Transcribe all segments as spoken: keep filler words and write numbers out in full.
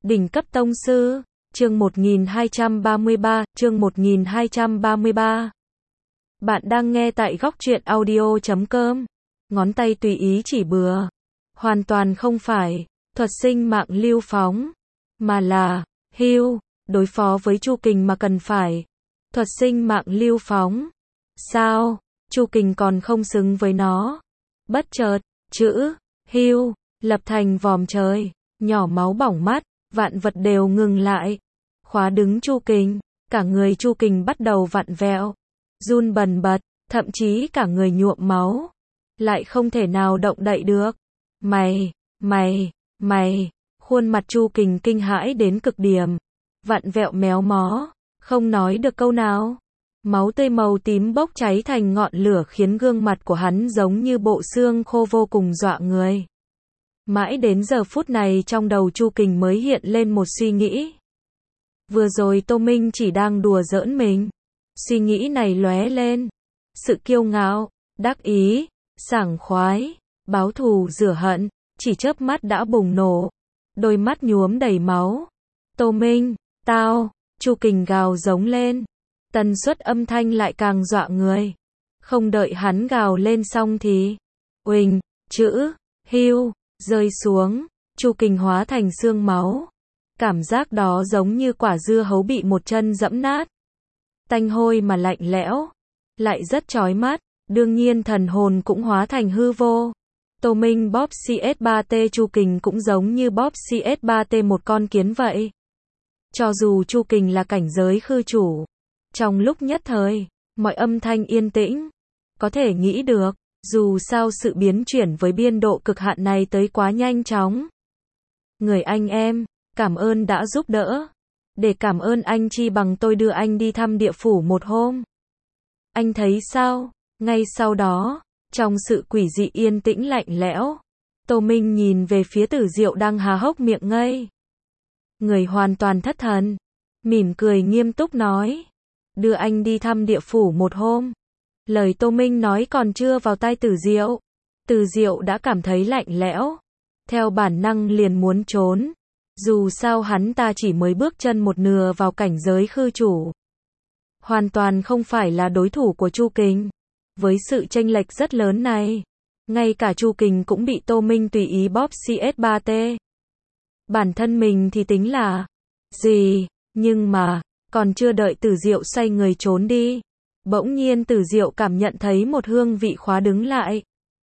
Đỉnh cấp tông sư, chương một nghìn hai trăm ba mươi ba, chương một nghìn hai trăm ba mươi ba. Bạn đang nghe tại góc truyện audio chấm com. Ngón tay tùy ý chỉ bừa. Hoàn toàn không phải thuật sinh mạng lưu phóng, mà là hưu, đối phó với Chu Kình mà cần phải thuật sinh mạng lưu phóng. Sao? Chu Kình còn không xứng với nó. Bất chợt, chữ hưu lập thành vòm trời, nhỏ máu bỏng mắt, vạn vật đều ngừng lại. Khóa đứng Chu Kình, cả người Chu Kình bắt đầu vặn vẹo, run bần bật, thậm chí cả người nhuộm máu, lại không thể nào động đậy được. Mày, mày, mày, khuôn mặt Chu Kình kinh hãi đến cực điểm, vặn vẹo méo mó, không nói được câu nào. Máu tươi màu tím bốc cháy thành ngọn lửa khiến gương mặt của hắn giống như bộ xương khô vô cùng dọa người. Mãi đến giờ phút này trong đầu Chu Kình mới hiện lên một suy nghĩ. Vừa rồi Tô Minh chỉ đang đùa giỡn mình. Suy nghĩ này lóe lên. Sự kiêu ngạo, đắc ý, sảng khoái, báo thù rửa hận, chỉ chớp mắt đã bùng nổ. Đôi mắt nhuốm đầy máu. Tô Minh, tao, Chu Kình gào giống lên. Tần suất âm thanh lại càng dọa người. Không đợi hắn gào lên xong thì uỳnh, chữ hưu rơi xuống, Chu Kình hóa thành xương máu. Cảm giác đó giống như quả dưa hấu bị một chân dẫm nát. Tanh hôi mà lạnh lẽo, lại rất chói mắt, đương nhiên thần hồn cũng hóa thành hư vô. Tô Minh bóp xê ét ba tê, Chu Kình cũng giống như bóp xê ét ba tê một con kiến vậy. Cho dù Chu Kình là cảnh giới khư chủ, trong lúc nhất thời, mọi âm thanh yên tĩnh. Có thể nghĩ được, dù sao sự biến chuyển với biên độ cực hạn này tới quá nhanh chóng. Người anh em, cảm ơn đã giúp đỡ. Để cảm ơn anh chi bằng tôi đưa anh đi thăm địa phủ một hôm. Anh thấy sao? Ngay sau đó, trong sự quỷ dị yên tĩnh lạnh lẽo, Tô Minh nhìn về phía Tử Diệu đang há hốc miệng ngây. Người hoàn toàn thất thần, mỉm cười nghiêm túc nói. Đưa anh đi thăm địa phủ một hôm. Lời Tô Minh nói còn chưa vào tai Tử Diệu. Tử Diệu đã cảm thấy lạnh lẽo. Theo bản năng liền muốn trốn. Dù sao hắn ta chỉ mới bước chân một nửa vào cảnh giới khư chủ. Hoàn toàn không phải là đối thủ của Chu Kình. Với sự chênh lệch rất lớn này, ngay cả Chu Kình cũng bị Tô Minh tùy ý bóp xê ét ba tê. Bản thân mình thì tính là gì, nhưng mà, còn chưa đợi Tử Diệu xoay người trốn đi. Bỗng nhiên Tử Diệu cảm nhận thấy một hương vị khóa đứng lại.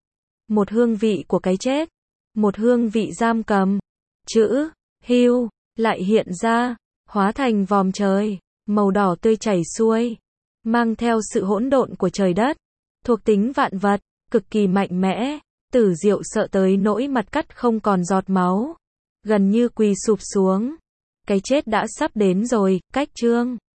Một hương vị của cái chết. Một hương vị giam cầm. Chữ hưu lại hiện ra, hóa thành vòm trời, màu đỏ tươi chảy xuôi, mang theo sự hỗn độn của trời đất, thuộc tính vạn vật, cực kỳ mạnh mẽ. Tử Diệu sợ tới nỗi mặt cắt không còn giọt máu, gần như quỳ sụp xuống. Cái chết đã sắp đến rồi, cách chương